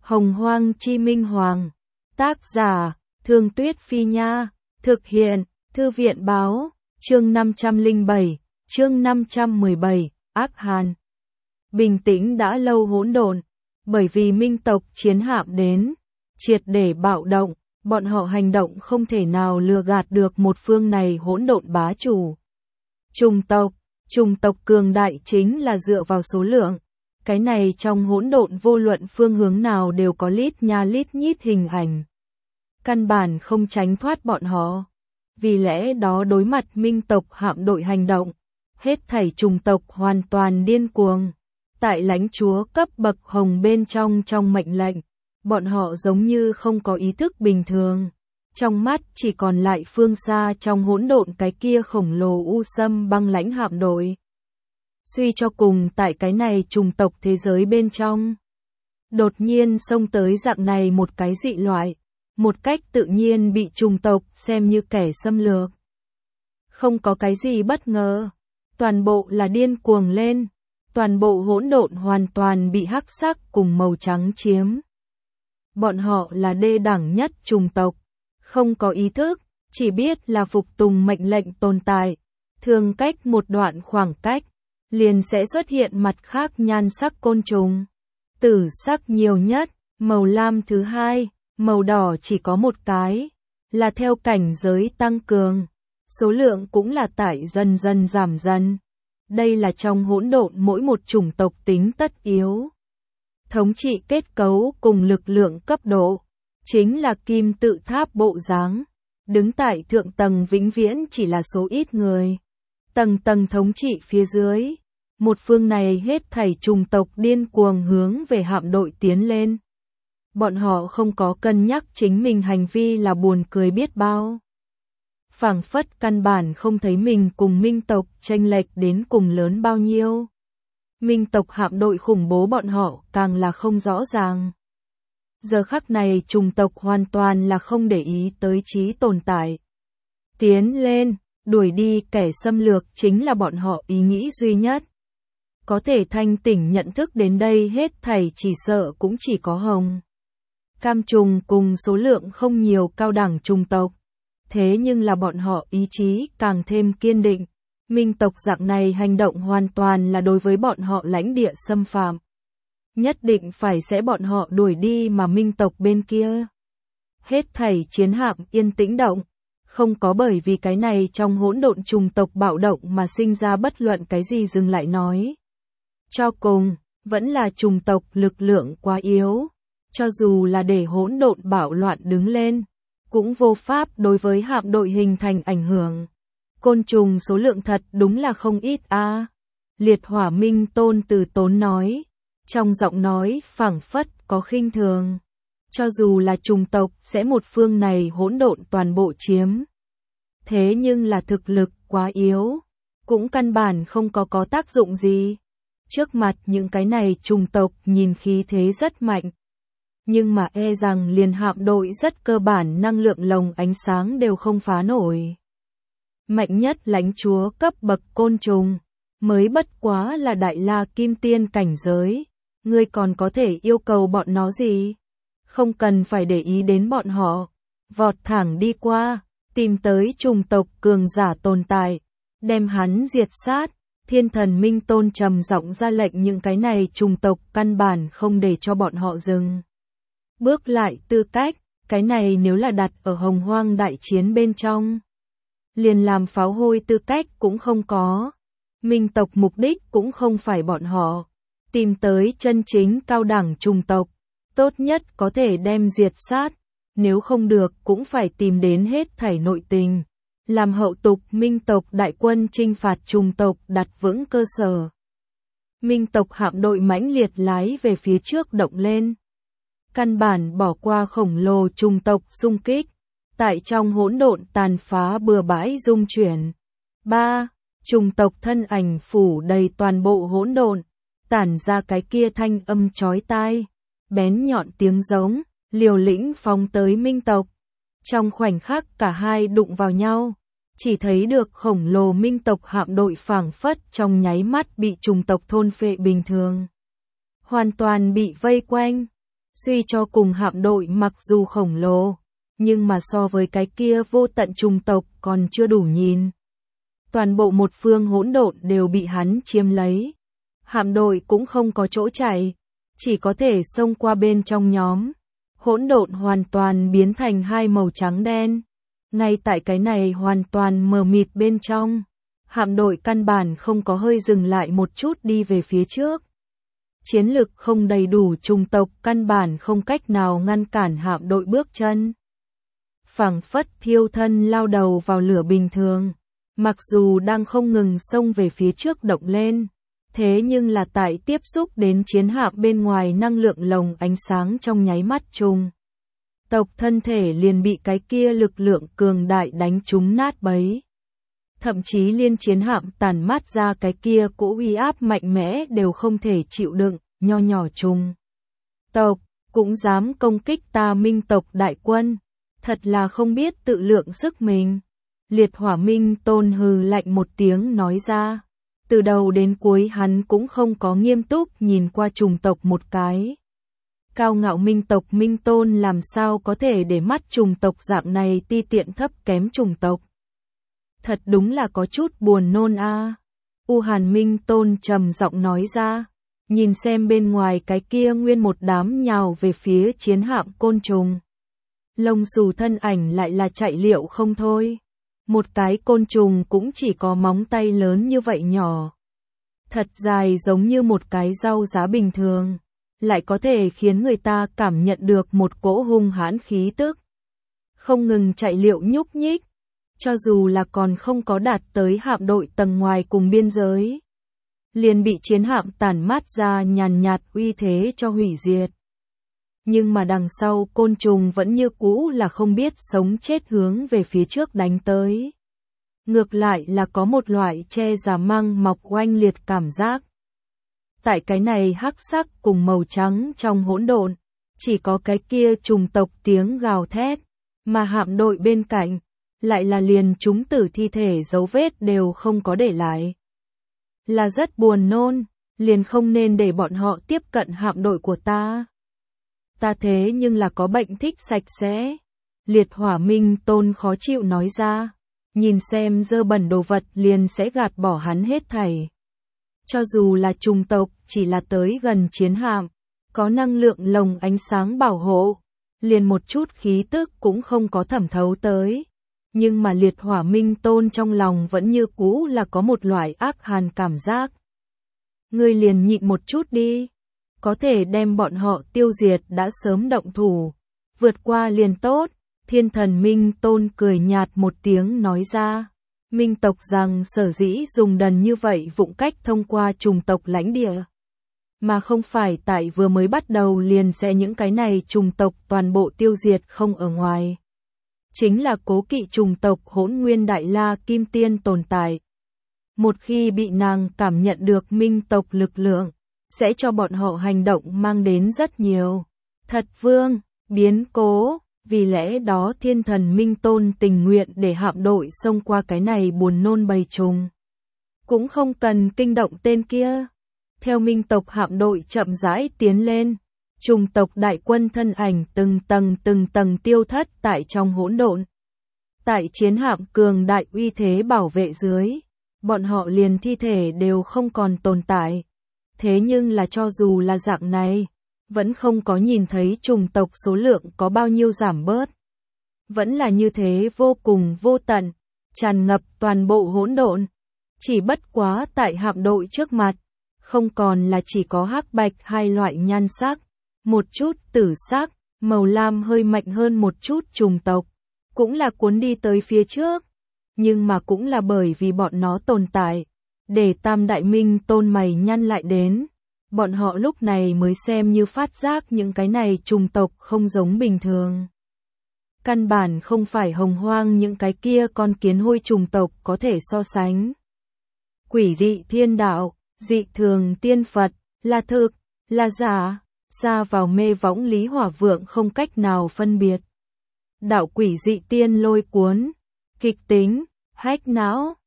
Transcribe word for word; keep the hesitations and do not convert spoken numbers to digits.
Hồng Hoang Chi Minh Hoàng. Tác giả, Thương Tuyết Phi Nha. Thực hiện, Thư viện Báo. Chương năm trăm lẻ bảy, chương năm trăm mười bảy, Ác Hàn. Bình tĩnh đã lâu hỗn độn, bởi vì Minh tộc chiến hạm đến, triệt để bạo động, bọn họ hành động không thể nào lừa gạt được một phương này hỗn độn bá chủ. Trùng tộc, trùng tộc cường đại chính là dựa vào số lượng. Cái này trong hỗn độn vô luận phương hướng nào đều có lít nha lít nhít hình ảnh. Căn bản không tránh thoát bọn họ. Vì lẽ đó đối mặt Minh tộc hạm đội hành động, hết thảy trùng tộc hoàn toàn điên cuồng. Tại lãnh chúa cấp bậc hồng bên trong trong mệnh lệnh, bọn họ giống như không có ý thức bình thường. Trong mắt chỉ còn lại phương xa trong hỗn độn cái kia khổng lồ u sâm băng lãnh hạm đội. Suy cho cùng tại cái này trùng tộc thế giới bên trong. Đột nhiên xông tới dạng này một cái dị loại, một cách tự nhiên bị trùng tộc xem như kẻ xâm lược. Không có cái gì bất ngờ, toàn bộ là điên cuồng lên, toàn bộ hỗn độn hoàn toàn bị hắc sắc cùng màu trắng chiếm. Bọn họ là đê đẳng nhất trùng tộc, không có ý thức, chỉ biết là phục tùng mệnh lệnh tồn tại, thường cách một đoạn khoảng cách, liền sẽ xuất hiện mặt khác nhan sắc côn trùng. Tử sắc nhiều nhất, màu lam thứ hai, màu đỏ chỉ có một cái, là theo cảnh giới tăng cường, số lượng cũng là tại dần dần giảm dần. Đây là trong hỗn độn mỗi một chủng tộc tính tất yếu. Thống trị kết cấu cùng lực lượng cấp độ, chính là kim tự tháp bộ dáng, đứng tại thượng tầng vĩnh viễn chỉ là số ít người. Tầng tầng thống trị phía dưới, một phương này hết thảy trùng tộc điên cuồng hướng về hạm đội tiến lên. Bọn họ không có cân nhắc chính mình hành vi là buồn cười biết bao. Phảng phất căn bản không thấy mình cùng Minh tộc chênh lệch đến cùng lớn bao nhiêu. Minh tộc hạm đội khủng bố bọn họ càng là không rõ ràng. Giờ khắc này trùng tộc hoàn toàn là không để ý tới trí tồn tại. Tiến lên, đuổi đi kẻ xâm lược chính là bọn họ ý nghĩ duy nhất. Có thể thanh tỉnh nhận thức đến đây hết thảy chỉ sợ cũng chỉ có hồng. Cam trùng cùng số lượng không nhiều cao đẳng trùng tộc. Thế nhưng là bọn họ ý chí càng thêm kiên định. Minh tộc dạng này hành động hoàn toàn là đối với bọn họ lãnh địa xâm phạm. Nhất định phải sẽ bọn họ đuổi đi mà Minh tộc bên kia. Hết thảy chiến hạm yên tĩnh động. Không có bởi vì cái này trong hỗn độn trùng tộc bạo động mà sinh ra bất luận cái gì dừng lại nói. Cho cùng, vẫn là trùng tộc lực lượng quá yếu. Cho dù là để hỗn độn bạo loạn đứng lên, cũng vô pháp đối với hạm đội hình thành ảnh hưởng. Côn trùng số lượng thật đúng là không ít a. À. Liệt Hỏa Minh Tôn từ tốn nói, trong giọng nói phảng phất có khinh thường. Cho dù là trùng tộc sẽ một phương này hỗn độn toàn bộ chiếm. Thế nhưng là thực lực quá yếu, cũng căn bản không có có tác dụng gì. Trước mặt những cái này trùng tộc nhìn khí thế rất mạnh. Nhưng mà e rằng liền hạm đội rất cơ bản năng lượng lồng ánh sáng đều không phá nổi. Mạnh nhất lãnh chúa cấp bậc côn trùng, mới bất quá là đại la kim tiên cảnh giới. Ngươi còn có thể yêu cầu bọn nó gì? Không cần phải để ý đến bọn họ. Vọt thẳng đi qua, tìm tới trùng tộc cường giả tồn tại, đem hắn diệt sát. Thiên thần Minh Tôn trầm giọng ra lệnh những cái này trùng tộc căn bản không để cho bọn họ dừng. Bước lại tư cách, cái này nếu là đặt ở Hồng Hoang đại chiến bên trong. Liền làm pháo hôi tư cách cũng không có. Minh tộc mục đích cũng không phải bọn họ. Tìm tới chân chính cao đẳng trùng tộc. Tốt nhất có thể đem diệt sát. Nếu không được cũng phải tìm đến hết thảy nội tình. Làm hậu tục Minh tộc đại quân chinh phạt trùng tộc đặt vững cơ sở. Minh tộc hạm đội mãnh liệt lái về phía trước động lên. Căn bản bỏ qua khổng lồ trùng tộc xung kích. Tại trong hỗn độn tàn phá bừa bãi dung chuyển. ba. Trùng tộc thân ảnh phủ đầy toàn bộ hỗn độn. Tản ra cái kia thanh âm chói tai. Bén nhọn tiếng giống, liều lĩnh phóng tới Minh tộc. Trong khoảnh khắc cả hai đụng vào nhau. Chỉ thấy được khổng lồ Minh tộc hạm đội phảng phất trong nháy mắt bị trùng tộc thôn phệ bình thường. Hoàn toàn bị vây quanh. Suy cho cùng hạm đội mặc dù khổng lồ, nhưng mà so với cái kia vô tận trùng tộc còn chưa đủ nhìn. Toàn bộ một phương hỗn độn đều bị hắn chiếm lấy. Hạm đội cũng không có chỗ chạy, chỉ có thể xông qua bên trong nhóm. Hỗn độn hoàn toàn biến thành hai màu trắng đen. Ngay tại cái này hoàn toàn mờ mịt bên trong, hạm đội căn bản không có hơi dừng lại một chút đi về phía trước. Chiến lực không đầy đủ trùng tộc căn bản không cách nào ngăn cản hạm đội bước chân. Phảng phất thiêu thân lao đầu vào lửa bình thường, mặc dù đang không ngừng xông về phía trước động lên, thế nhưng là tại tiếp xúc đến chiến hạm bên ngoài năng lượng lồng ánh sáng trong nháy mắt trùng tộc thân thể liền bị cái kia lực lượng cường đại đánh trúng nát bấy. Thậm chí liên chiến hạm tàn mát ra cái kia cỗ uy áp mạnh mẽ đều không thể chịu đựng, nho nhỏ trùng tộc cũng dám công kích ta Minh tộc đại quân, thật là không biết tự lượng sức mình. Liệt Hỏa Minh Tôn hừ lạnh một tiếng nói ra, từ đầu đến cuối hắn cũng không có nghiêm túc nhìn qua trùng tộc một cái. Cao ngạo Minh tộc Minh Tôn làm sao có thể để mắt trùng tộc dạng này ti tiện thấp kém trùng tộc. Thật đúng là có chút buồn nôn a. À. U Hàn Minh Tôn trầm giọng nói ra, nhìn xem bên ngoài cái kia nguyên một đám nhào về phía chiến hạm côn trùng. Lông xù thân ảnh lại là chạy liệu không thôi. Một cái côn trùng cũng chỉ có móng tay lớn như vậy nhỏ. Thật dài giống như một cái rau giá bình thường, lại có thể khiến người ta cảm nhận được một cỗ hung hãn khí tức. Không ngừng chạy liệu nhúc nhích, cho dù là còn không có đạt tới hạm đội tầng ngoài cùng biên giới, liền bị chiến hạm tản mát ra nhàn nhạt uy thế cho hủy diệt. Nhưng mà đằng sau côn trùng vẫn như cũ là không biết sống chết hướng về phía trước đánh tới. Ngược lại là có một loại che giả măng mọc oanh liệt cảm giác. Tại cái này hắc sắc cùng màu trắng trong hỗn độn, chỉ có cái kia trùng tộc tiếng gào thét, mà hạm đội bên cạnh, lại là liền chúng tử thi thể dấu vết đều không có để lại. Là rất buồn nôn, liền không nên để bọn họ tiếp cận hạm đội của ta. Ta thế nhưng là có bệnh thích sạch sẽ. Liệt Hỏa Minh Tôn khó chịu nói ra, nhìn xem dơ bẩn đồ vật liền sẽ gạt bỏ hắn hết thảy. Cho dù là trùng tộc chỉ là tới gần chiến hạm, có năng lượng lồng ánh sáng bảo hộ, liền một chút khí tức cũng không có thẩm thấu tới. Nhưng mà Liệt Hỏa Minh Tôn trong lòng vẫn như cũ là có một loại ác hàn cảm giác. Ngươi liền nhịn một chút đi. Có thể đem bọn họ tiêu diệt đã sớm động thủ. Vượt qua liền tốt. Thiên thần Minh Tôn cười nhạt một tiếng nói ra. Minh tộc rằng sở dĩ dùng đần như vậy vụng cách thông qua trùng tộc lãnh địa. Mà không phải tại vừa mới bắt đầu liền sẽ những cái này trùng tộc toàn bộ tiêu diệt không ở ngoài. Chính là cố kỵ trùng tộc Hỗn Nguyên Đại La Kim Tiên tồn tại. Một khi bị nàng cảm nhận được minh tộc lực lượng, sẽ cho bọn họ hành động mang đến rất nhiều thật vương, biến cố. Vì lẽ đó thiên thần Minh Tôn tình nguyện để hạm đội xông qua cái này buồn nôn bầy trùng. Cũng không cần kinh động tên kia. Theo minh tộc hạm đội chậm rãi tiến lên, trùng tộc đại quân thân ảnh từng tầng từng tầng tiêu thất tại trong hỗn độn. Tại chiến hạm cường đại uy thế bảo vệ dưới, bọn họ liền thi thể đều không còn tồn tại. Thế nhưng là cho dù là dạng này, vẫn không có nhìn thấy trùng tộc số lượng có bao nhiêu giảm bớt. Vẫn là như thế vô cùng vô tận, tràn ngập toàn bộ hỗn độn. Chỉ bất quá tại hạm đội trước mặt, không còn là chỉ có hắc bạch hai loại nhan sắc, một chút tử sắc, màu lam hơi mạnh hơn một chút trùng tộc, cũng là cuốn đi tới phía trước. Nhưng mà cũng là bởi vì bọn nó tồn tại, để Tam Đại Minh Tôn mày nhăn lại đến. Bọn họ lúc này mới xem như phát giác những cái này trùng tộc không giống bình thường. Căn bản không phải hồng hoang những cái kia con kiến hôi trùng tộc có thể so sánh. Quỷ dị thiên đạo, dị thường tiên Phật, là thực, là giả, xa vào mê võng Lý Hỏa Vượng không cách nào phân biệt. Đạo quỷ dị tiên lôi cuốn, kịch tính, hách não.